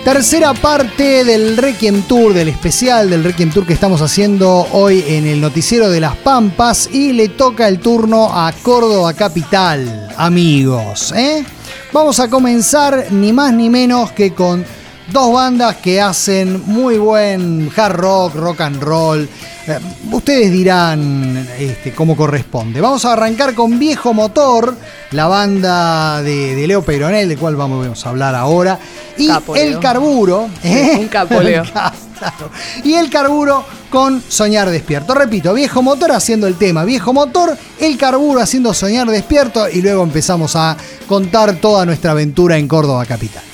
Tercera parte del Requiem Tour, del especial del Requiem Tour que estamos haciendo hoy en el Noticiero de las Pampas, y le toca el turno a Córdoba Capital, amigos. Vamos a comenzar ni más ni menos que con dos bandas que hacen muy buen hard rock, rock and roll. Ustedes dirán cómo corresponde. Vamos a arrancar con Viejo Motor, la banda de Leo Peyronel, de cual vamos a hablar ahora. Y capo, El Leo. Carburo. Un capo, Leo. Claro. Y El Carburo con Soñar Despierto. Repito, Viejo Motor haciendo el tema Viejo Motor, El Carburo haciendo Soñar Despierto, y luego empezamos a contar toda nuestra aventura en Córdoba Capital.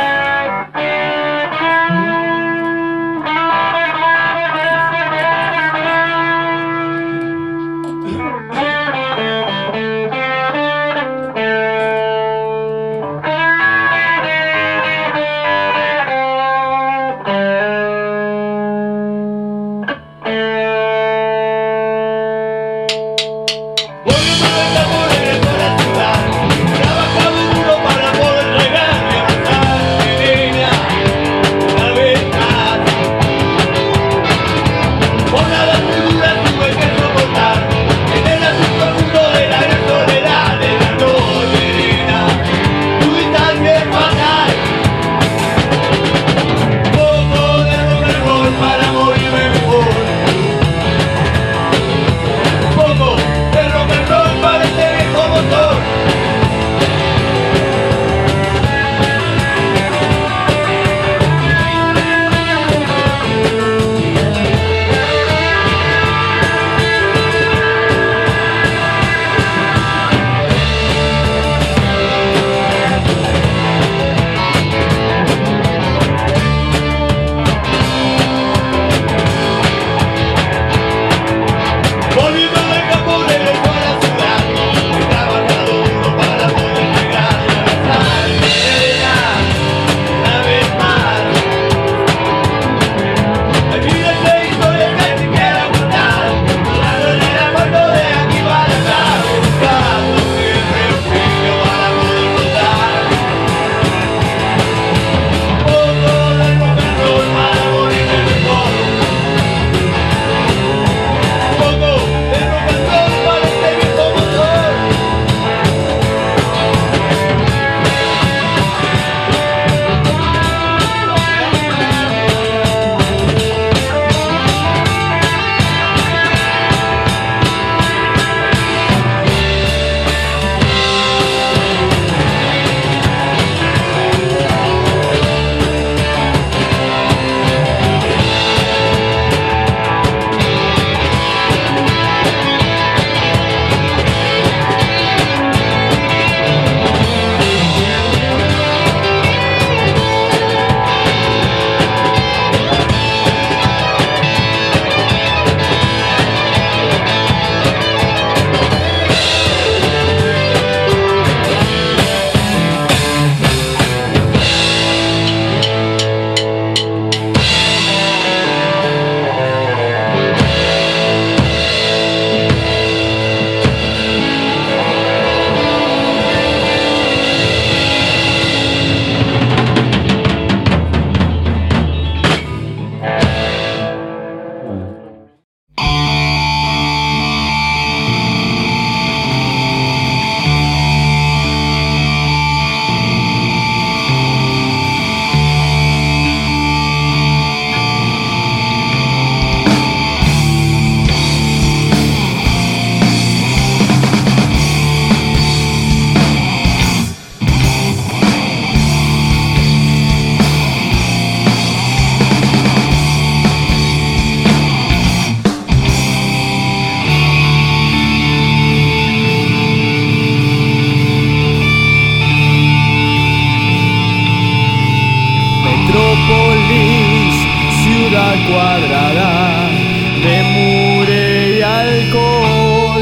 cuadrada de mure y alcohol,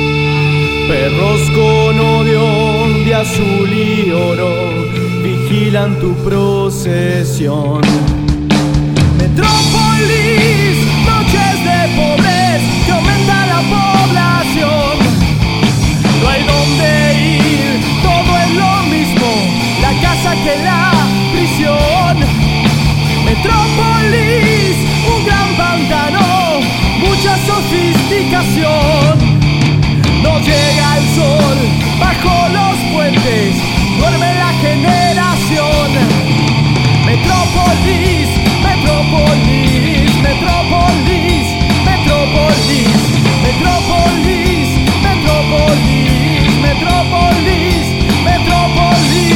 perros con odio de azul y oro vigilan tu procesión. Metrópolis, noches de pobreza que aumenta la población. No hay dónde ir, todo es lo mismo, la casa que la prisión. puentes, duerme la generación. Metrópolis, Metrópolis, Metrópolis, Metrópolis, Metrópolis, Metrópolis, Metrópolis, Metrópolis.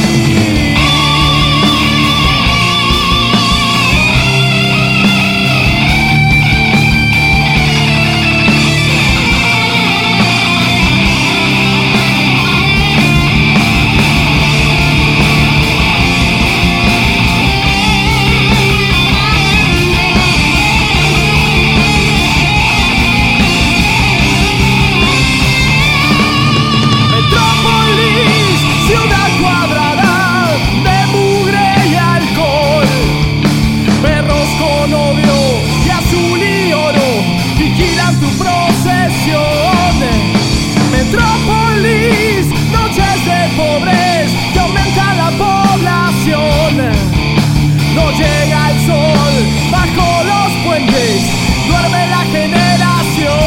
Metrópolis, noches de pobreza que aumenta la población. No llega el sol bajo los puentes, duerme la generación.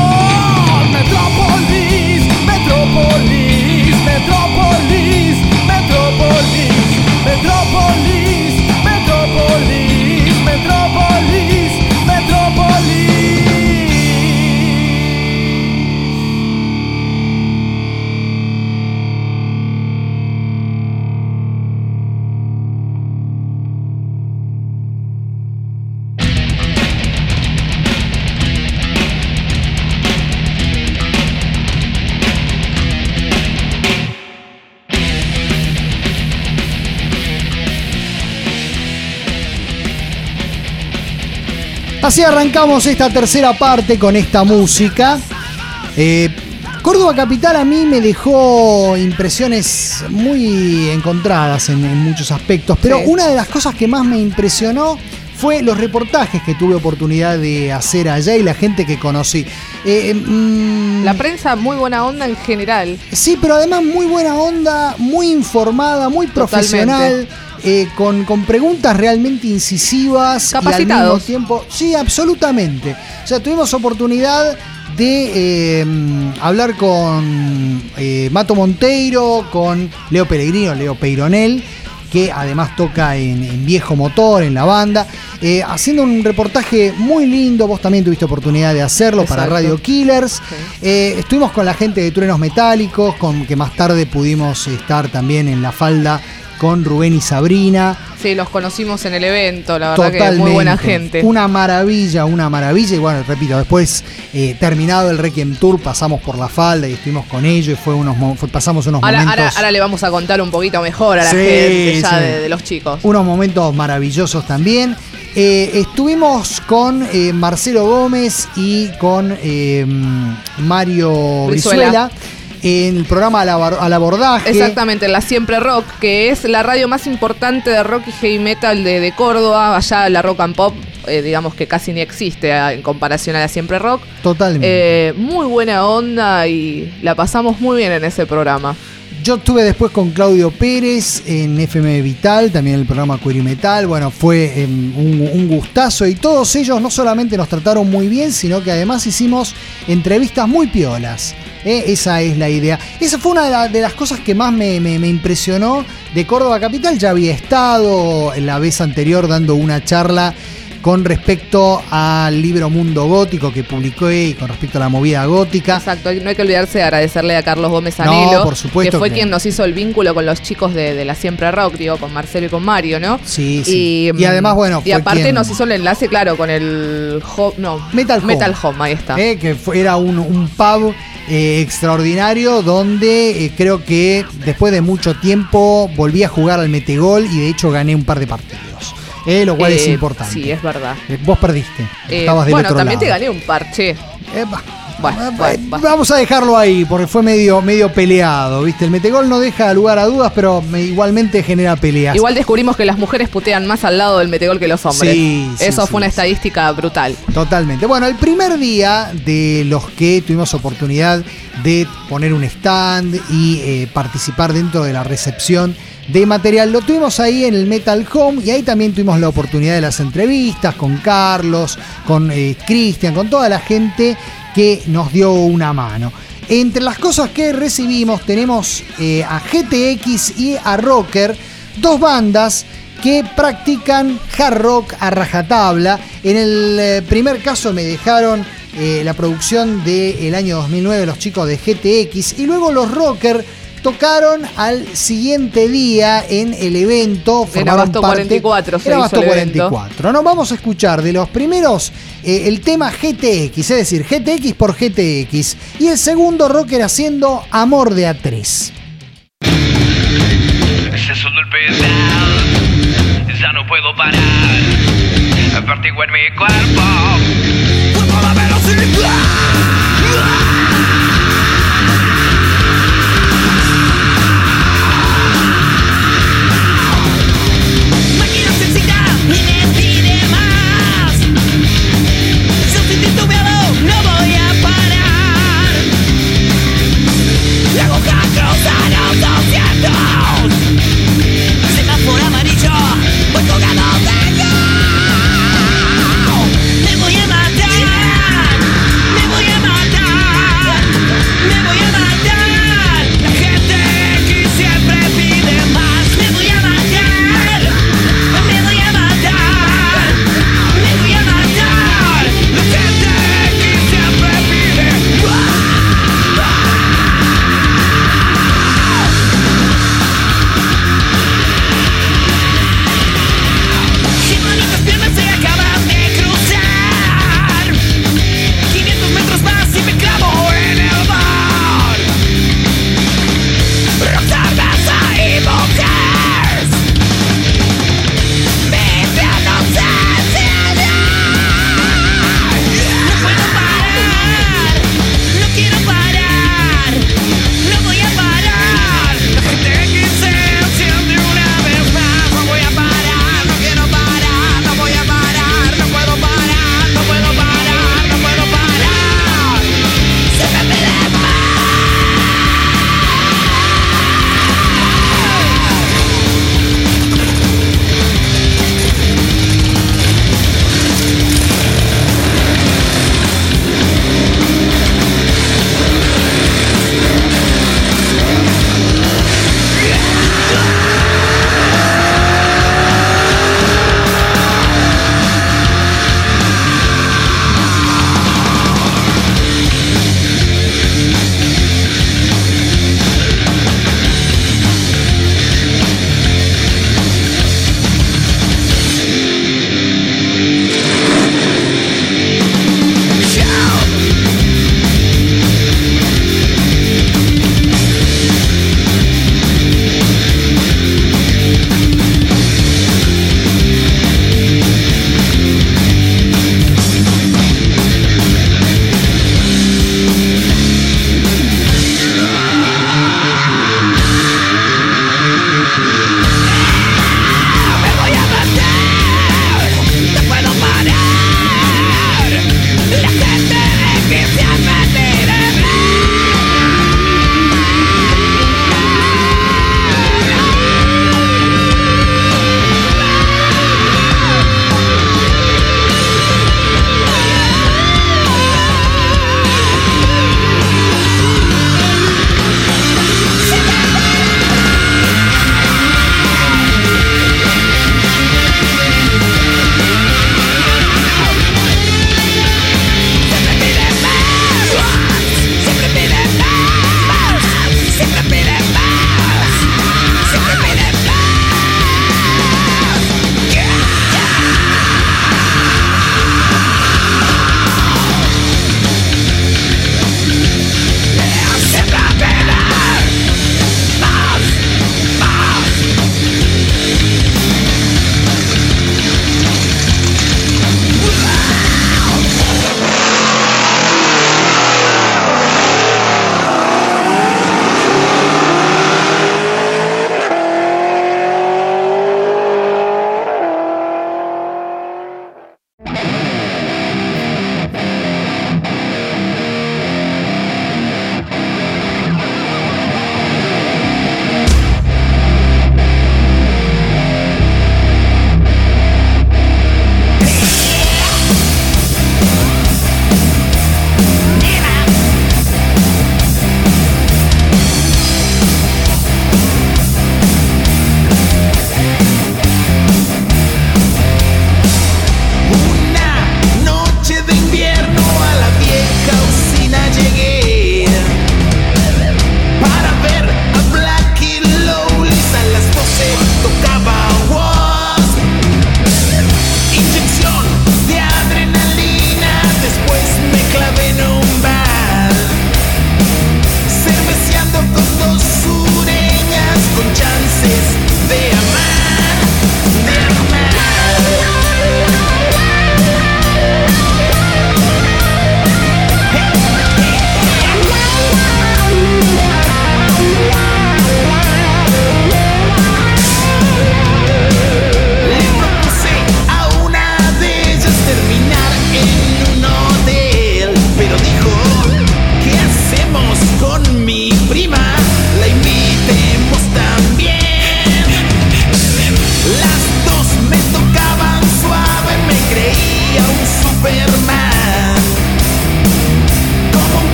Metrópolis, Metrópolis, Metrópolis, Metrópolis, Metrópolis, Metrópolis, Metrópolis, Metrópolis. Así arrancamos esta tercera parte con esta música. Córdoba Capital a mí me dejó impresiones muy encontradas en muchos aspectos, pero Sí. una de las cosas que más me impresionó fue los reportajes que tuve oportunidad de hacer allá y la gente que conocí. La prensa muy buena onda en general. Sí, pero además muy buena onda, muy informada, muy profesional, con preguntas realmente incisivas. Capacitados. Y al mismo tiempo, sí, absolutamente. O sea, tuvimos oportunidad de hablar con Mato Monteiro, con Leo Pellegrino, Leo Peyronel, que además toca en Viejo Motor, en la banda, haciendo un reportaje muy lindo. Vos también tuviste oportunidad de hacerlo. Exacto. Para Radio Killers. Sí. Estuvimos con la gente de Truenos Metálicos, con que más tarde pudimos estar también en La Falda con Rubén y Sabrina. Sí, los conocimos en el evento, la verdad Totalmente. que muy buena gente. Una maravilla. Y bueno, repito, después, terminado el Requiem Tour, pasamos por La Falda y estuvimos con ellos y pasamos unos momentos. Ahora le vamos a contar un poquito mejor a la Sí, gente ya sí. de los chicos. Unos momentos maravillosos también. Estuvimos con Marcelo Gómez y con Mario Brizuela en el programa Al Abordaje. Exactamente, la Siempre Rock, que es la radio más importante de rock y heavy metal de Córdoba. Allá la Rock and Pop, digamos que casi ni existe en comparación a la Siempre Rock. Totalmente. Muy buena onda y la pasamos muy bien en ese programa. Yo estuve después con Claudio Pérez en FM Vital, también en el programa Queer y Metal. Bueno, fue un gustazo y todos ellos no solamente nos trataron muy bien, sino que además hicimos entrevistas muy piolas. Esa es la idea. Esa fue una de las cosas que más me impresionó de Córdoba Capital. Ya había estado en la vez anterior dando una charla con respecto al libro Mundo Gótico que publiqué y con respecto a la movida gótica. Exacto, no hay que olvidarse de agradecerle a Carlos Gómez Anelo, No, por supuesto que fue que- quien nos hizo el vínculo con los chicos de la Siempre Rock, digo, con Marcelo y con Mario, ¿no? Sí, sí. Y además, bueno, y fue aparte quien- nos hizo el enlace, claro, con el Metal Home, ahí está. Que era un pub extraordinario donde creo que después de mucho tiempo volví a jugar al metegol y de hecho gané un par de partidos. Lo cual es importante. Sí, es verdad. Vos perdiste. Estabas del Bueno, otro también te lado. gané un parche. Bueno, Vamos a dejarlo ahí porque fue medio peleado, ¿viste? El metegol no deja lugar a dudas, pero igualmente genera peleas. Igual descubrimos que las mujeres putean más al lado del metegol que los hombres. Sí, Eso sí, fue una sí. estadística brutal. Totalmente. Bueno, el primer día de los que tuvimos oportunidad de poner un stand y participar dentro de la recepción de material, lo tuvimos ahí en el Metal Home y ahí también tuvimos la oportunidad de las entrevistas con Carlos, con Cristian, con toda la gente que nos dio una mano. Entre las cosas que recibimos tenemos a GTX y a Rocker, dos bandas que practican hard rock a rajatabla. En el primer caso me dejaron la producción del año 2009 los chicos de GTX, y luego los Rocker tocaron al siguiente día en el evento. En Abasto 44 se hizo Abasto el 44. Evento. Nos vamos a escuchar de los primeros el tema GTX, es decir, GTX por GTX, y el segundo Rocker haciendo Amor de A3. Se sonó el pedal, ya no puedo parar. Vertigo en mi cuerpo, por toda velocidad. Máquina sencilla y me pide más. Yo estoy titubeado, no voy a parar. La aguja cruza los 200. Semáforo amarillo, voy colgado de luz. Me voy a matar, me voy a matar.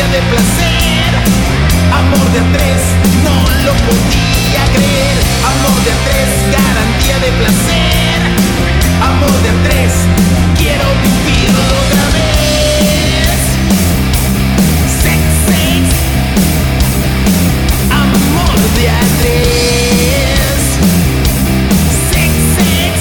de placer. Amor de a tres, no lo podía creer. Amor de a tres, garantía de placer. Amor de a tres, quiero vivirlo otra vez. Sex, sex. Amor de a tres. Sex, sex.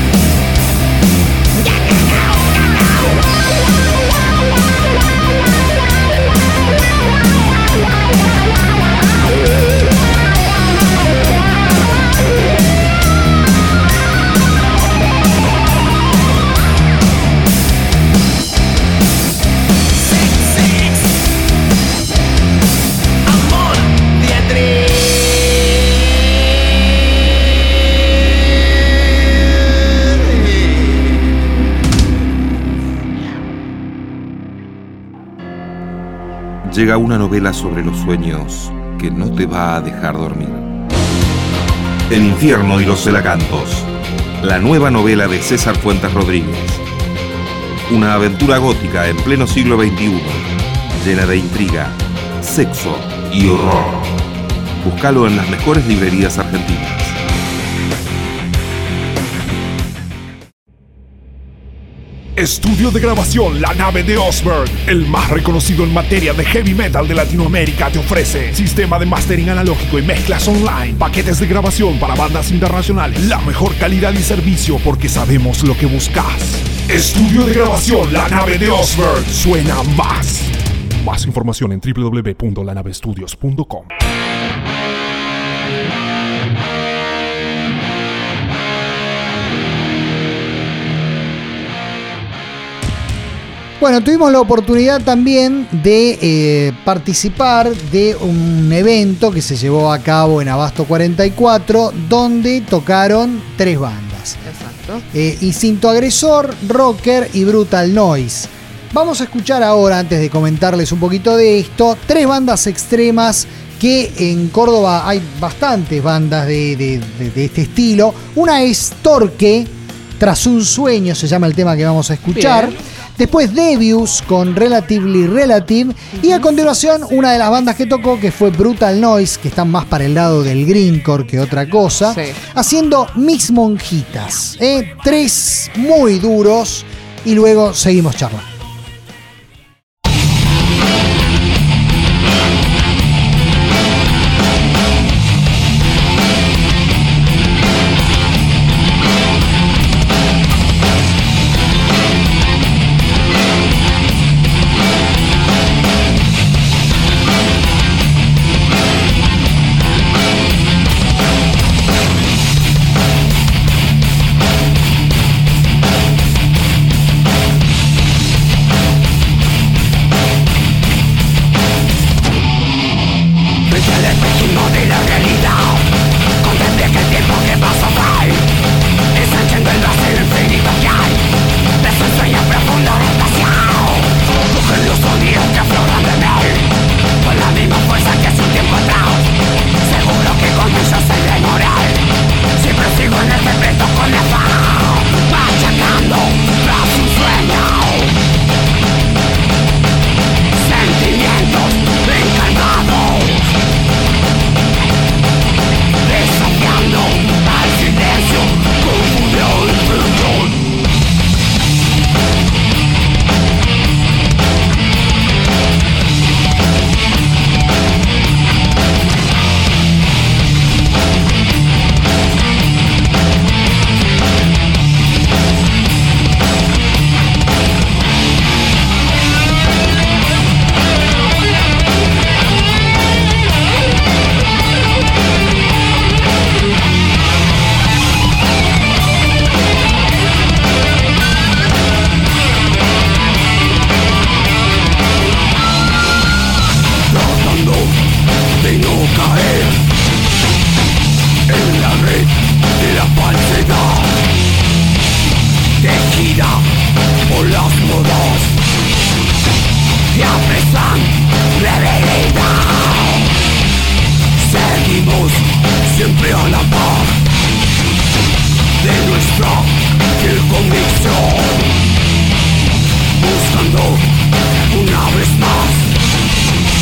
Llega una novela sobre los sueños que no te va a dejar dormir. El infierno y los celacantos. La nueva novela de César Fuentes Rodríguez. Una aventura gótica en pleno siglo XXI, llena de intriga, sexo y horror. Búscalo en las mejores librerías argentinas. Estudio de grabación La Nave de Osberg, el más reconocido en materia de heavy metal de Latinoamérica, te ofrece sistema de mastering analógico y mezclas online, paquetes de grabación para bandas internacionales, la mejor calidad y servicio porque sabemos lo que buscas. Estudio de grabación La Nave de Osberg, suena más. Más información en www.lanavestudios.com. Bueno, tuvimos la oportunidad también de participar de un evento que se llevó a cabo en Abasto 44, donde tocaron 3 bandas. Exacto. Instinto Agresor, Rocker y Brutal Noise. Vamos a escuchar ahora, antes de comentarles un poquito de esto, 3 bandas extremas que en Córdoba hay bastantes bandas de este estilo. Una es Torque, Tras un sueño se llama el tema que vamos a escuchar. Bien. Después Devious con Relatively Relative. Y a continuación una de las bandas que tocó, que fue Brutal Noise, que están más para el lado del grindcore que otra cosa, sí, haciendo Mis Monjitas. 3 muy duros y luego seguimos charlando. Buscando una vez más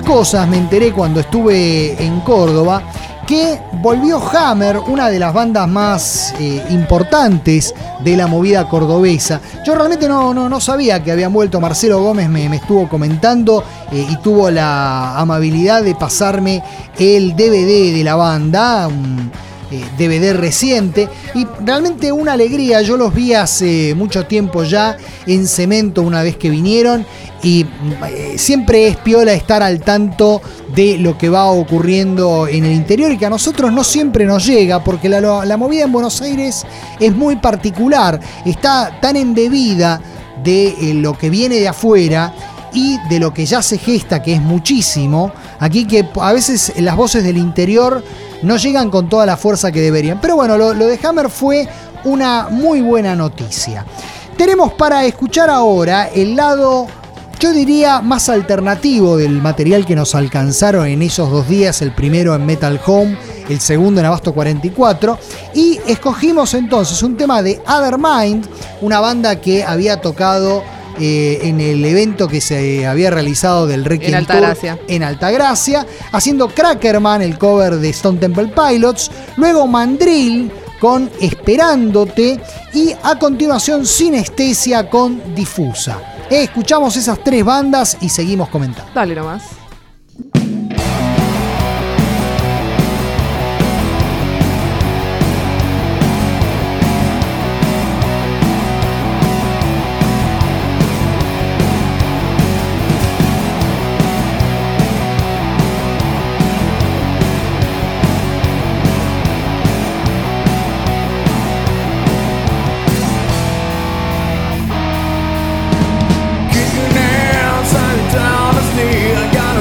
cosas me enteré cuando estuve en Córdoba, que volvió Hammer, una de las bandas más importantes de la movida cordobesa. Yo realmente no sabía que habían vuelto. Marcelo Gómez me estuvo comentando y tuvo la amabilidad de pasarme el DVD de la banda, un DVD reciente, y realmente una alegría. Yo los vi hace mucho tiempo ya en Cemento una vez que vinieron, y siempre es piola estar al tanto de lo que va ocurriendo en el interior, y que a nosotros no siempre nos llega, porque la movida en Buenos Aires es muy particular, está tan embebida de lo que viene de afuera y de lo que ya se gesta, que es muchísimo aquí, que a veces las voces del interior no llegan con toda la fuerza que deberían. Pero bueno, lo de Hammer fue una muy buena noticia. Tenemos para escuchar ahora el lado, yo diría, más alternativo del material que nos alcanzaron en esos 2 días, el primero en Metal Home, el segundo en Abasto 44, y escogimos entonces un tema de Other Mind, una banda que había tocado en el evento que se había realizado del Requiem Tour en Altagracia, haciendo Crackerman, el cover de Stone Temple Pilots, luego Mandrill con Esperándote, y a continuación Sinestesia con Difusa. Escuchamos esas 3 bandas y seguimos comentando. Dale nomás. Down the knee, I got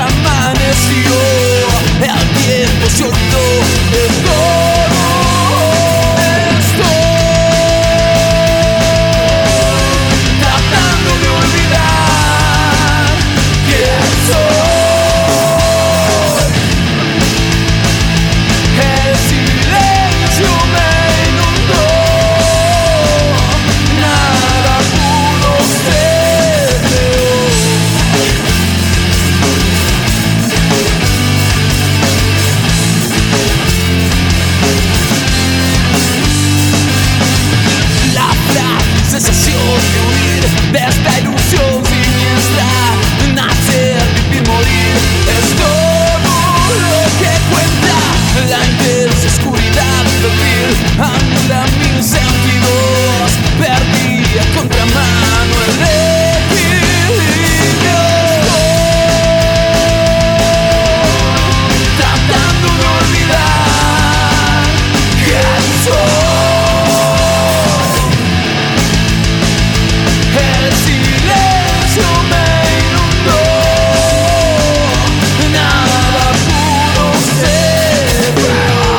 amaneció, el tiempo se olvidó de todo esto. Tratando de olvidar quién soy. El silencio me inundó, nada pudo ser peor. La sensación de huir de esta ilusión siniestra, nacer, vivir, morir, es todo lo que cuenta. La intensa oscuridad de vivir anula mis sentidos, perdí a contramano el equilibrio, tratando de olvidar quién soy. El silencio me inundó, nada pudo ser peor.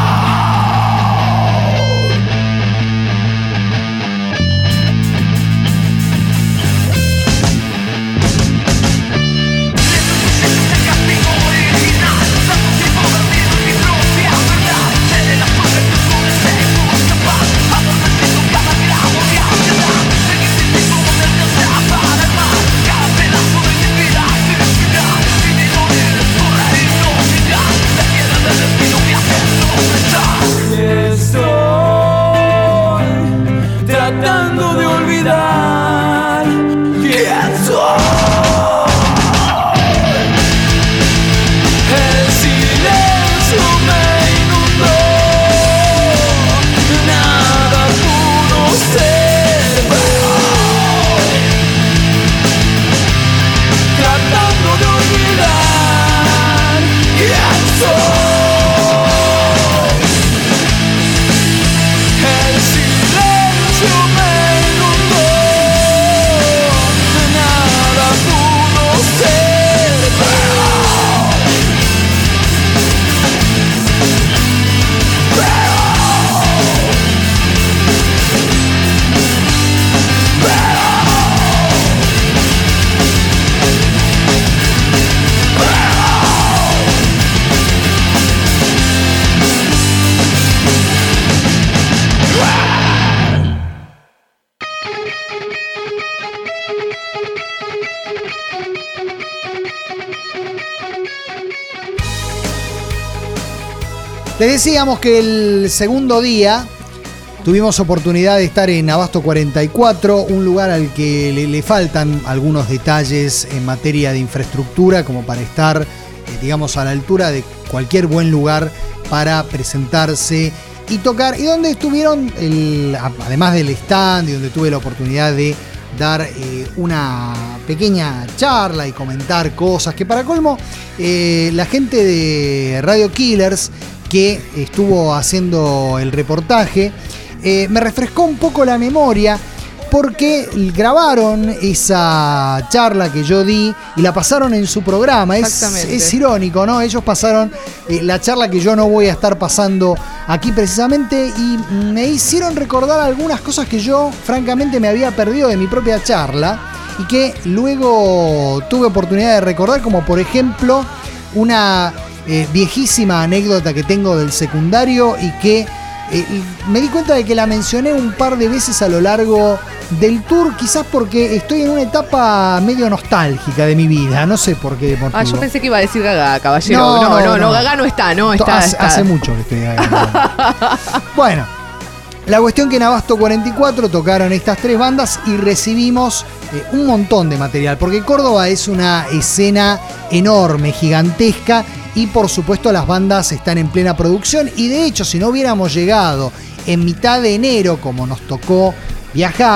El castigo original, tanto tiempo perdido en mi propia verdad. Seré la fuerza que oscurece y puedo escapar, adormeciendo cada gramo de ansiedad. Seguir sin ti como me alcanza para el mar, cada pedazo de mi vida sin respirar, sin ni morir por la hipnosidad. La piedra del destino me hace tropezar. Estoy tratando de olvidar quién soy. El silencio me inundó, nada pudo ser peor. Tratando de olvidar quién soy. El silencio me inundó, nada pudo ser peor. Les decíamos que el segundo día tuvimos oportunidad de estar en Abasto 44, un lugar al que le faltan algunos detalles en materia de infraestructura como para estar, digamos, a la altura de cualquier buen lugar para presentarse y tocar, y donde estuvieron, además del stand, y donde tuve la oportunidad de dar una pequeña charla y comentar cosas que, para colmo, la gente de Radio Killers que estuvo haciendo el reportaje me refrescó un poco la memoria, porque grabaron esa charla que yo di y la pasaron en su programa. Es irónico, ¿no? Ellos pasaron la charla que yo no voy a estar pasando aquí precisamente, y me hicieron recordar algunas cosas que yo francamente me había perdido de mi propia charla y que luego tuve oportunidad de recordar, como por ejemplo una viejísima anécdota que tengo del secundario y que me di cuenta de que la mencioné un par de veces a lo largo del tour, quizás porque estoy en una etapa medio nostálgica de mi vida, no sé por qué motivo. Yo pensé que iba a decir Gaga, caballero. No, Gaga no está, Hace mucho que estoy Gaga. Bueno, la cuestión que en Abasto 44 tocaron estas tres bandas y recibimos un montón de material, porque Córdoba es una escena enorme, gigantesca, y por supuesto las bandas están en plena producción, y de hecho si no hubiéramos llegado en mitad de enero como nos tocó viajar,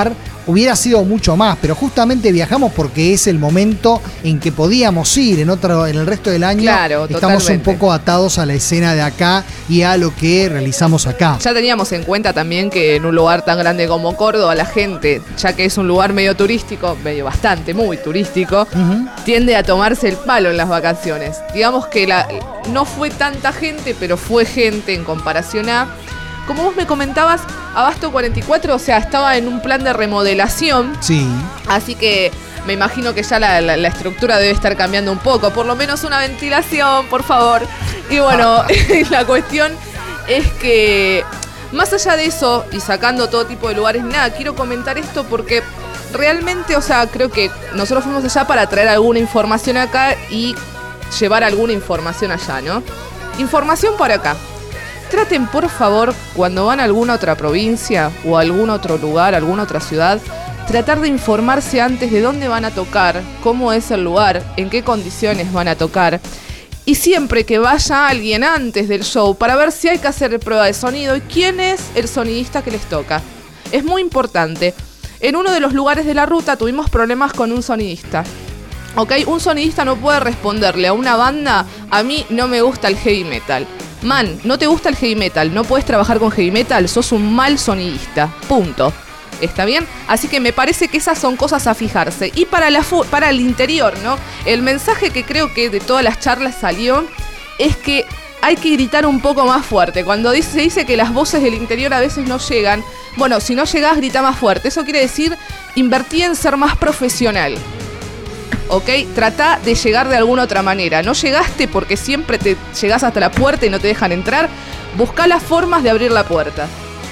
hubiera sido mucho más, pero justamente viajamos porque es el momento en que podíamos ir. En el resto del año Claro, estamos totalmente. un poco atados a la escena de acá y a lo que realizamos acá. Ya teníamos en cuenta también que en un lugar tan grande como Córdoba, la gente, ya que es un lugar medio turístico, muy turístico, tiende a tomarse el palo en las vacaciones. Digamos que no fue tanta gente, pero fue gente en comparación a... Como vos me comentabas, Abasto 44, o sea, estaba en un plan de remodelación. Sí. Así que me imagino que ya la estructura debe estar cambiando un poco. Por lo menos una ventilación, por favor. Y bueno, la cuestión es que, más allá de eso, y sacando todo tipo de lugares, nada, quiero comentar esto porque realmente, o sea, creo que nosotros fuimos allá para traer alguna información acá y llevar alguna información allá, ¿no? Información por acá. Traten, por favor, cuando van a alguna otra provincia o a algún otro lugar, alguna otra ciudad, tratar de informarse antes de dónde van a tocar, cómo es el lugar, en qué condiciones van a tocar. Y siempre que vaya alguien antes del show para ver si hay que hacer prueba de sonido y quién es el sonidista que les toca. Es muy importante. En uno de los lugares de la ruta tuvimos problemas con un sonidista. ¿Ok? Un sonidista no puede responderle a una banda, a mí no me gusta el heavy metal. Man, no te gusta el heavy metal, no puedes trabajar con heavy metal, sos un mal sonidista. Punto. ¿Está bien? Así que me parece que esas son cosas a fijarse. Y para el interior, ¿no? El mensaje que creo que de todas las charlas salió es que hay que gritar un poco más fuerte. Cuando se dice que las voces del interior a veces no llegan, bueno, si no llegás, grita más fuerte. Eso quiere decir invertí en ser más profesional. ¿Ok? Trata de llegar de alguna otra manera. No llegaste porque siempre te llegás hasta la puerta y no te dejan entrar. Buscá las formas de abrir la puerta.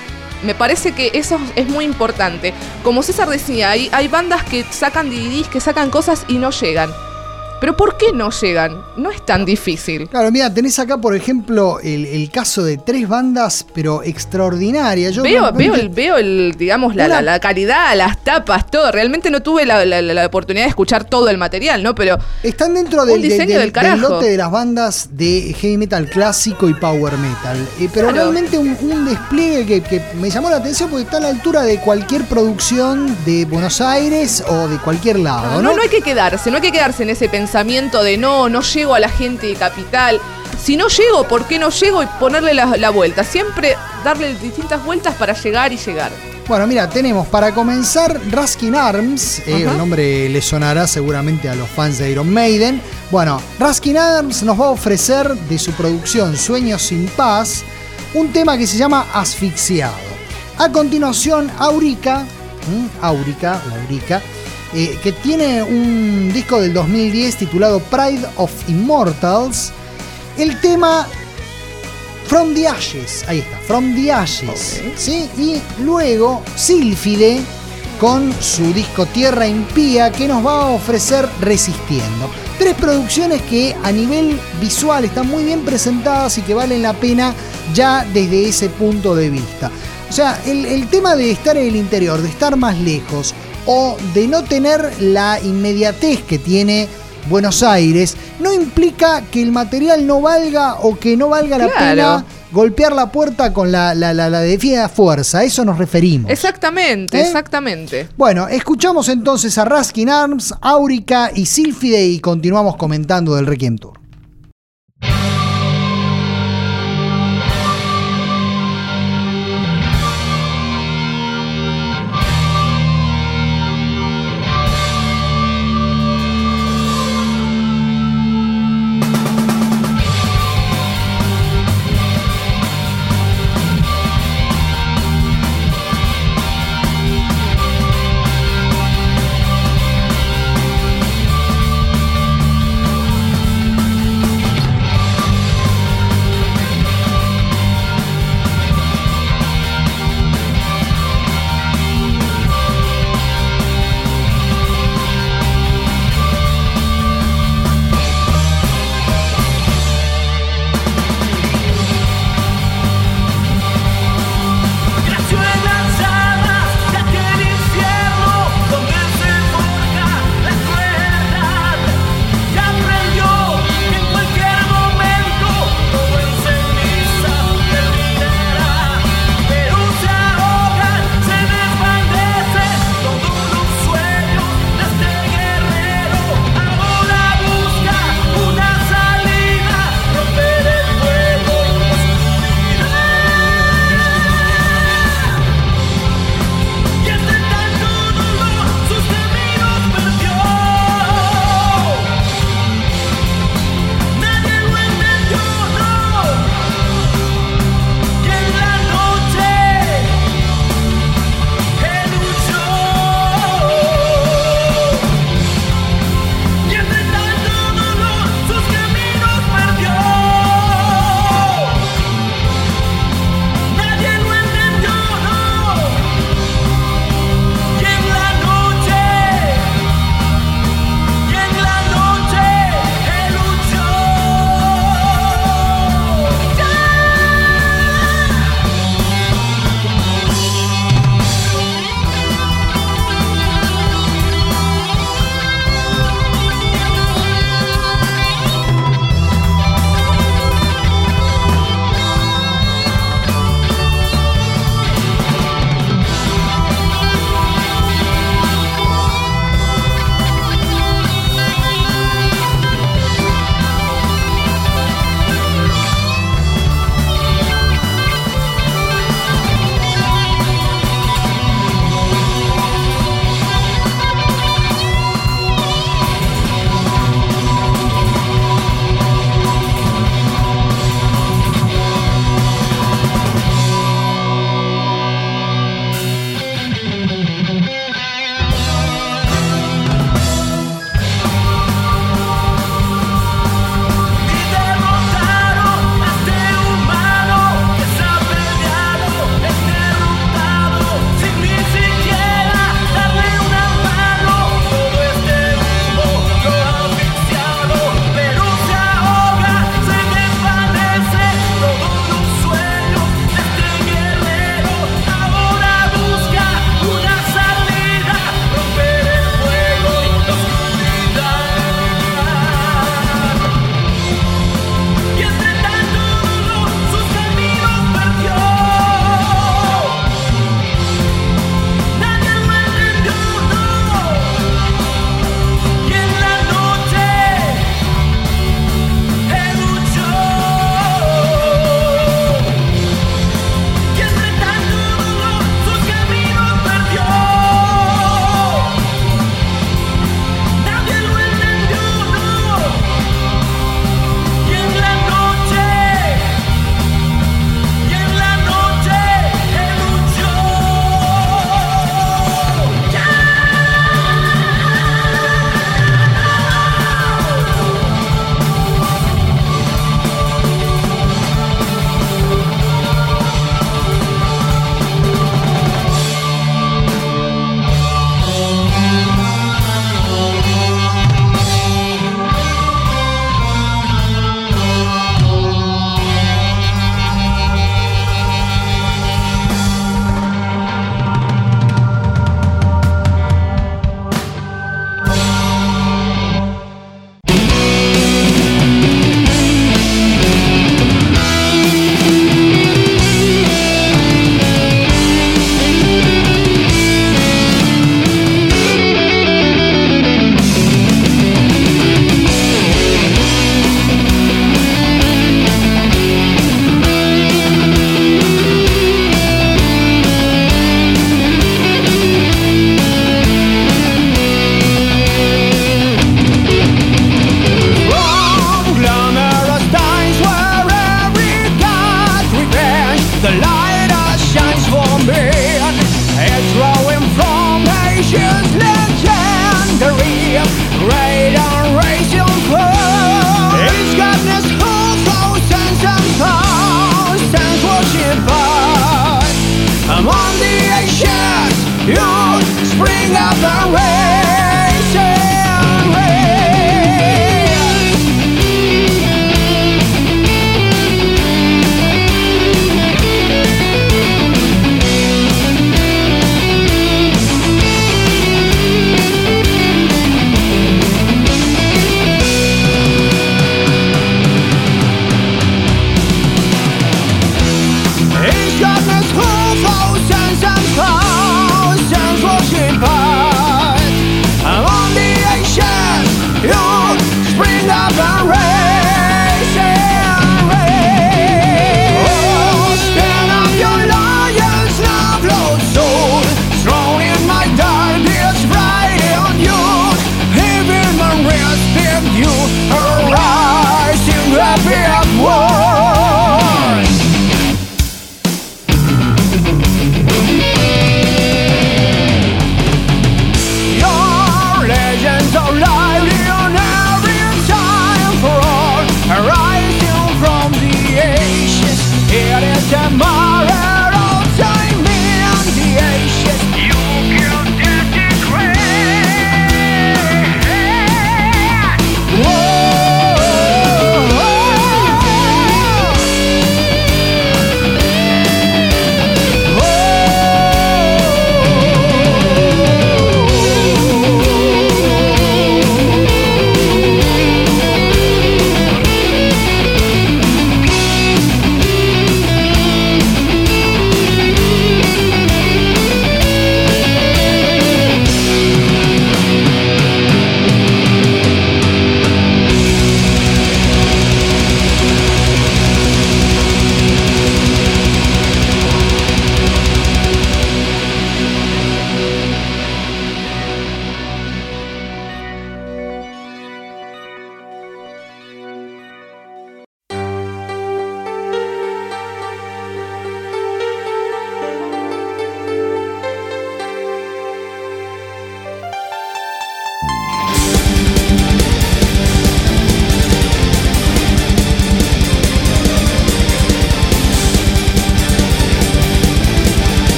Me parece que eso es muy importante. Como César decía, hay bandas que sacan DVDs, que sacan cosas y no llegan. ¿Pero por qué no llegan? No es tan difícil. Claro, mira, tenés acá, por ejemplo, el caso de 3 bandas, pero extraordinarias. Yo Veo digamos, la calidad, las tapas, todo. Realmente no tuve la oportunidad de escuchar todo el material, ¿no? Pero están dentro un diseño del carajo. del lote de las bandas de heavy metal clásico y power metal. Pero Claro. realmente un despliegue que me llamó la atención porque está a la altura de cualquier producción de Buenos Aires o de cualquier lado, ¿no? No hay que quedarse en ese pensamiento de no llego a la gente de Capital. Si no llego, ¿por qué no llego? Y ponerle la vuelta. Siempre darle distintas vueltas para llegar y llegar. Bueno, mira, tenemos para comenzar Raskin Arms, el nombre le sonará seguramente a los fans de Iron Maiden. Bueno, Raskin Arms nos va a ofrecer de su producción Sueños sin Paz un tema que se llama Asfixiado. A continuación, Aurica, que tiene un disco del 2010 titulado Pride of Immortals. El tema From the Ashes, ahí está, From the Ashes, Okay. ¿sí? Y luego Sílfide con su disco Tierra Impía, que nos va a ofrecer Resistiendo. 3 producciones que a nivel visual están muy bien presentadas y que valen la pena ya desde ese punto de vista. O sea, el tema de estar en el interior, de estar más lejos o de no tener la inmediatez que tiene Buenos Aires, no implica que el material no valga o que no valga la pena golpear la puerta con la debida fuerza. A eso nos referimos. Exactamente, exactamente. Bueno, escuchamos entonces a Raskin Arms, Aurica y Sílfide y continuamos comentando del Requiem Tour.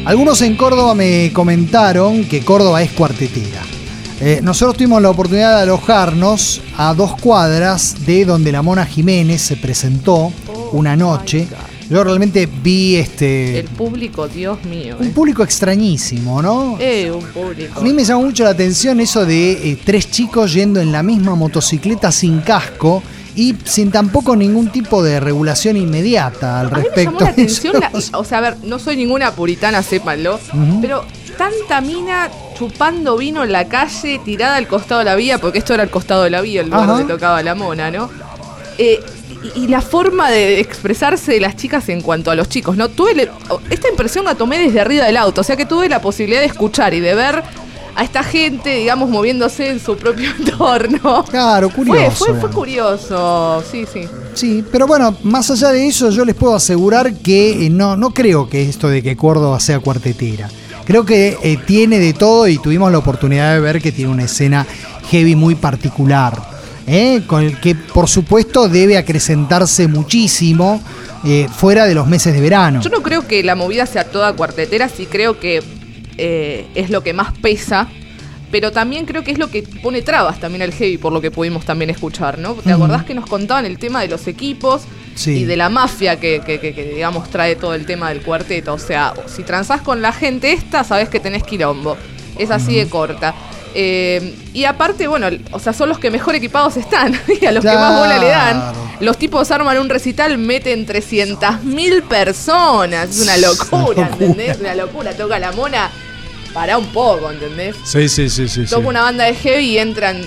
Algunos en Córdoba me comentaron que Córdoba es cuartetera. Nosotros tuvimos la oportunidad de alojarnos a 2 cuadras de donde la Mona Jiménez se presentó una noche. Yo realmente vi El público, Dios mío. un público extrañísimo, ¿no? Un público. A mí me llamó mucho la atención eso de 3 chicos yendo en la misma motocicleta sin casco y sin tampoco ningún tipo de regulación inmediata al respecto. A mí me llamó la atención, o sea, a ver, no soy ninguna puritana, sépanlo, pero tanta mina chupando vino en la calle, tirada al costado de la vía, porque esto era al costado de la vía, el lugar donde tocaba la Mona, ¿no? Y la forma de expresarse de las chicas en cuanto a los chicos, ¿no? Esta impresión la tomé desde arriba del auto, o sea que tuve la posibilidad de escuchar y de ver a esta gente, digamos, moviéndose en su propio entorno. Claro, curioso. Fue curioso, sí. Sí, pero bueno, más allá de eso, yo les puedo asegurar que no creo que esto de que Córdoba sea cuartetera. Creo que tiene de todo y tuvimos la oportunidad de ver que tiene una escena heavy muy particular, con el que por supuesto debe acrecentarse muchísimo fuera de los meses de verano. Yo no creo que la movida sea toda cuartetera, sí creo que es lo que más pesa, pero también creo que es lo que pone trabas también al heavy, por lo que pudimos también escuchar, ¿no? ¿Te acordás que nos contaban el tema de los equipos? Sí. Y de la mafia que digamos trae todo el tema del cuarteto? O sea, si transás con la gente esta, sabés que tenés quilombo. Es así de corta. Y aparte, bueno, o sea, son los que mejor equipados están y a los que más bola le dan. Los tipos arman un recital, meten 300.000 personas. Es una locura, ¿entendés? Una locura. Toca la Mona, pará un poco, ¿entendés? Sí. Toca una banda de heavy y entran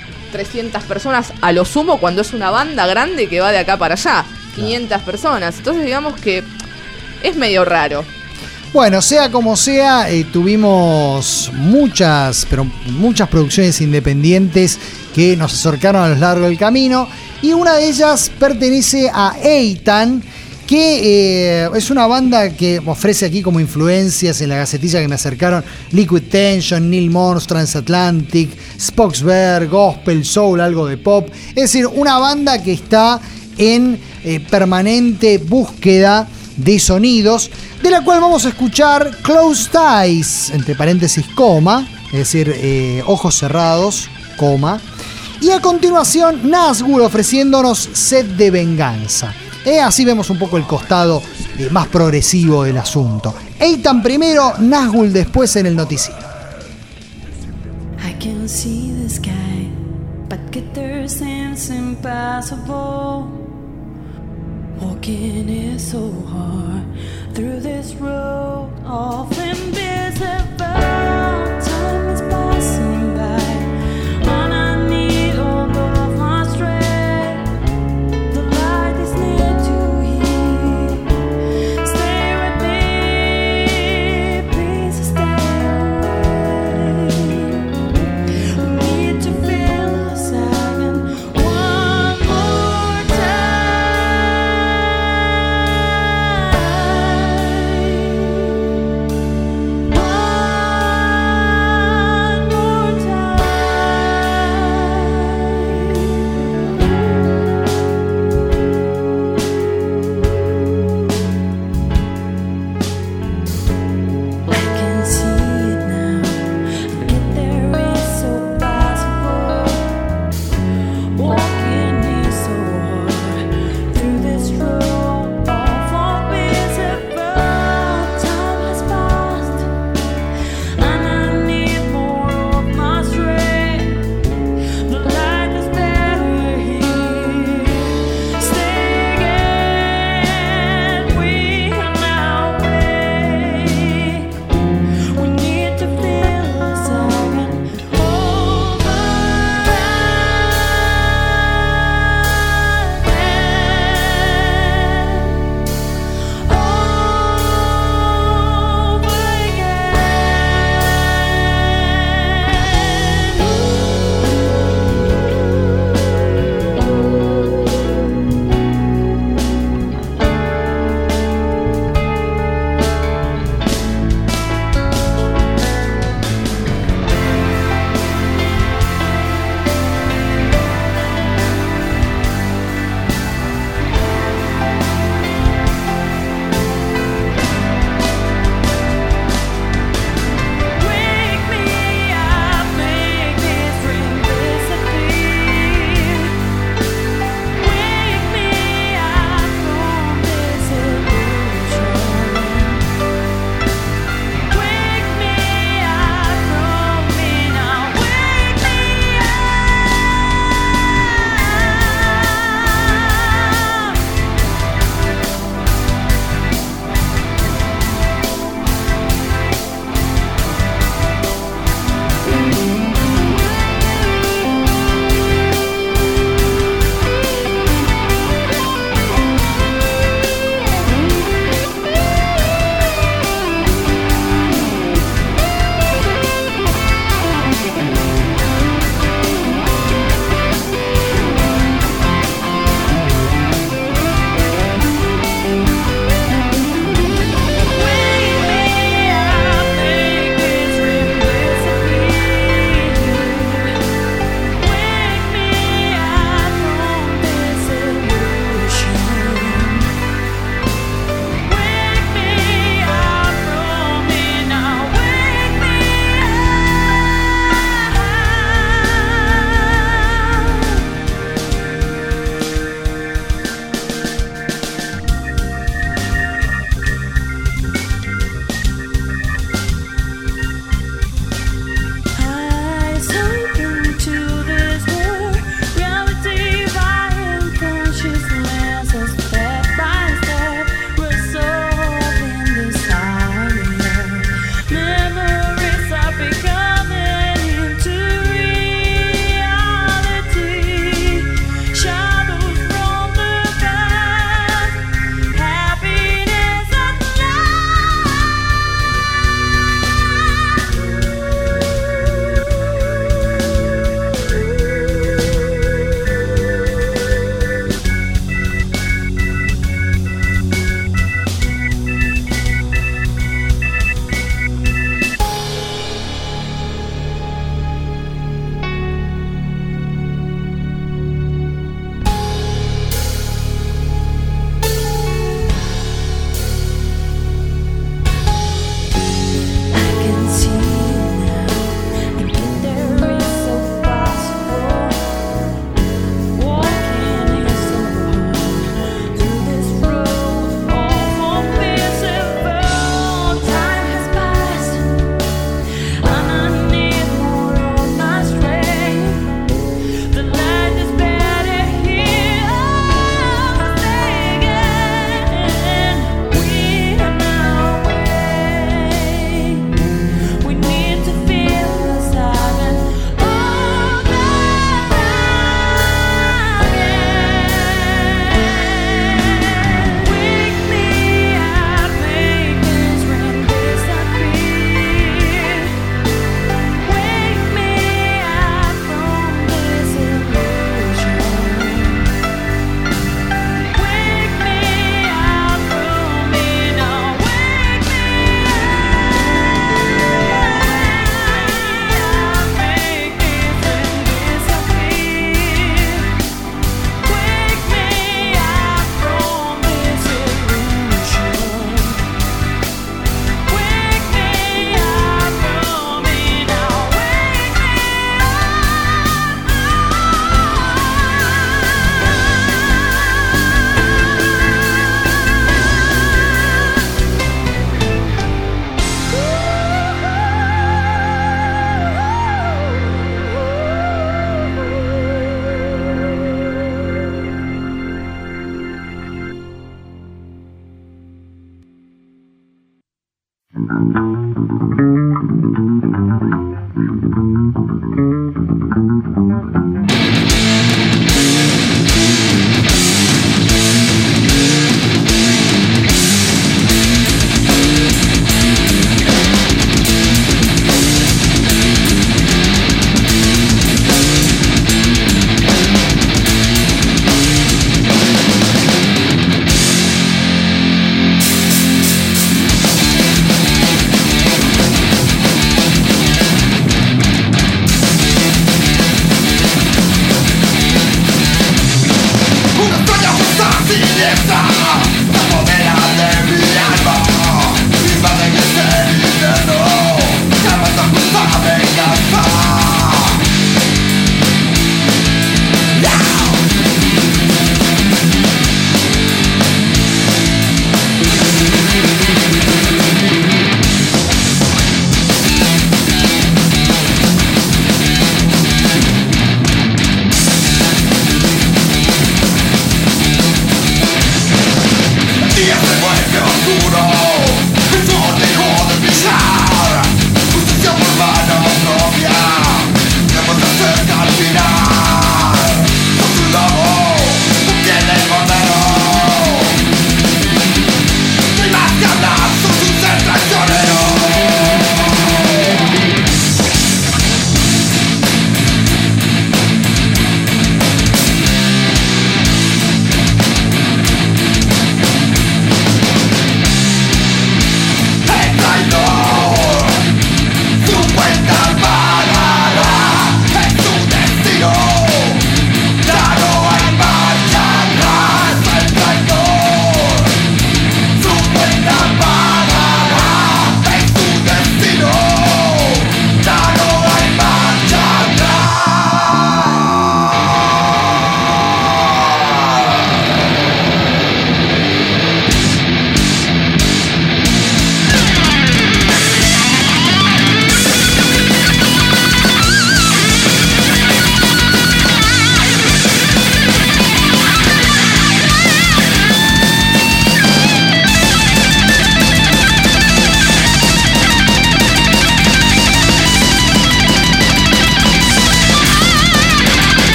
300 personas a lo sumo cuando es una banda grande que va de acá para allá. 500 personas. Entonces digamos que es medio raro. Bueno, sea como sea, tuvimos muchas producciones independientes que nos acercaron a lo largo del camino y una de ellas pertenece a Eitan, que es una banda que ofrece aquí como influencias en la gacetilla que me acercaron: Liquid Tension, Neil Morse, Transatlantic, Spoxberg, Gospel, Soul, algo de pop. Es decir, una banda que está en permanente búsqueda de sonidos, de la cual vamos a escuchar Closed Eyes, entre paréntesis, coma, es decir, ojos cerrados, coma, y a continuación Nazgûl ofreciéndonos Sed de Venganza. Así vemos un poco el costado más progresivo del asunto. Eitan primero, Nazgûl después en el noticiero. I can see the sky, but get there seems impossible. Walking is so hard through this road of invisible. Time is passing by, and I need all of my strength. The light is near to hear. Stay with me, please stay away. I need to feel the second one more time.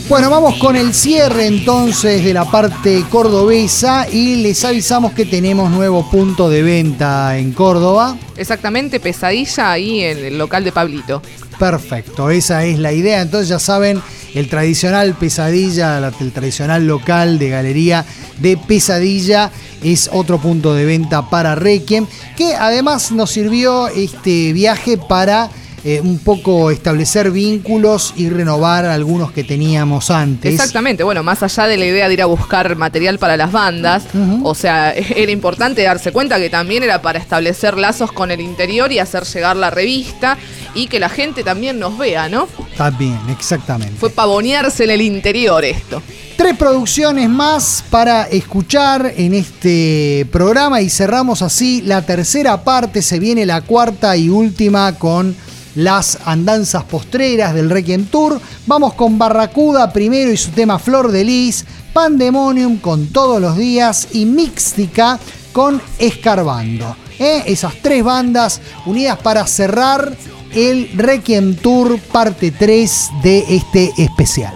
Bueno, vamos con el cierre entonces de la parte cordobesa y les avisamos que tenemos nuevo punto de venta en Córdoba. Exactamente, Pesadilla ahí en el local de Pablito. Perfecto, esa es la idea. Entonces ya saben, el tradicional Pesadilla, el tradicional local de galería de Pesadilla es otro punto de venta para Requiem, que además nos sirvió este viaje para un poco establecer vínculos y renovar algunos que teníamos antes. Exactamente, bueno, más allá de la idea de ir a buscar material para las bandas, o sea, era importante darse cuenta que también era para establecer lazos con el interior y hacer llegar la revista y que la gente también nos vea, ¿no? También, exactamente. Fue pavonearse en el interior esto. 3 producciones más para escuchar en este programa y cerramos así la tercera parte. Se viene la cuarta y última con las andanzas postreras del Requiem Tour. Vamos con Barracuda primero y su tema Flor de Lis, Pandemonium con Todos los Días y Mística con Escarbando. Esas 3 bandas unidas para cerrar el Requiem Tour parte 3 de este especial.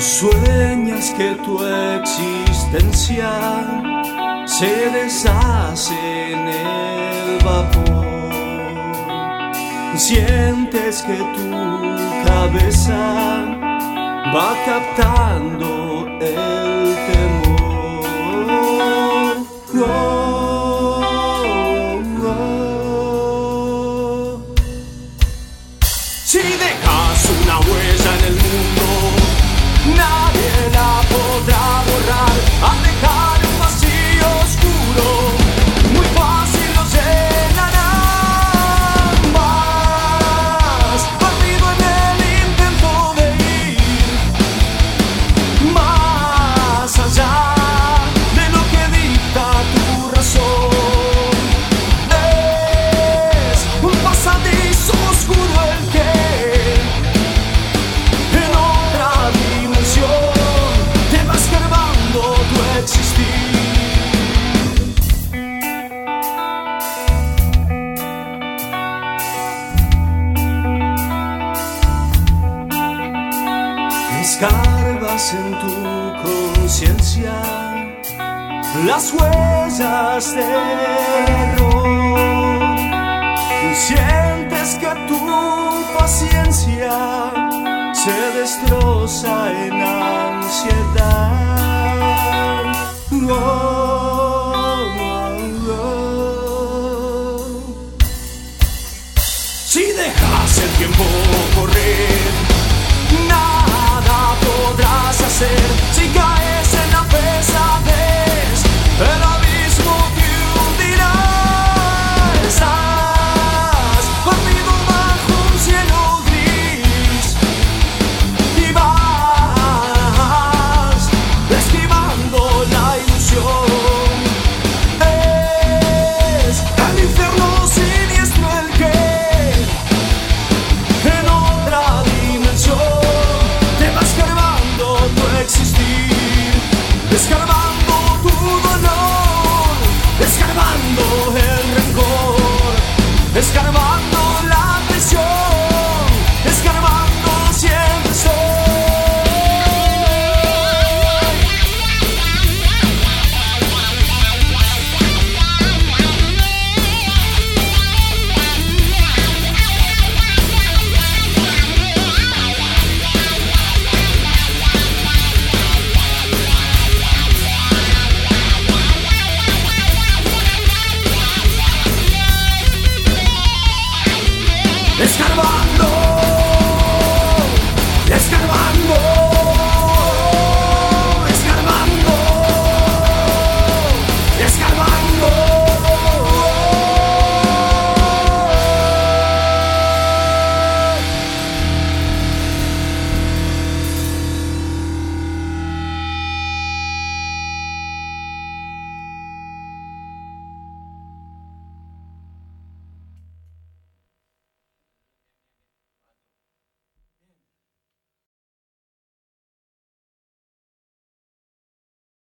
Sueñas que tu existencia se deshace en el vapor. Sientes que tu cabeza va captando el temor. Si dejas una huella en el mundo, nadie la podrá borrar. Al dejar un vacío oscuro, muy fácil lo llenarán. Más perdido en el intento de ir más allá de lo que dicta tu razón. Es un pasadizo oscuro el que en otra dimensión te va escarbando tu existir. Escarbas en tu conciencia las huellas de error. Sientes que tu paciencia se destroza en ansiedad. Si dejas el tiempo correr, nada podrás hacer. Si caes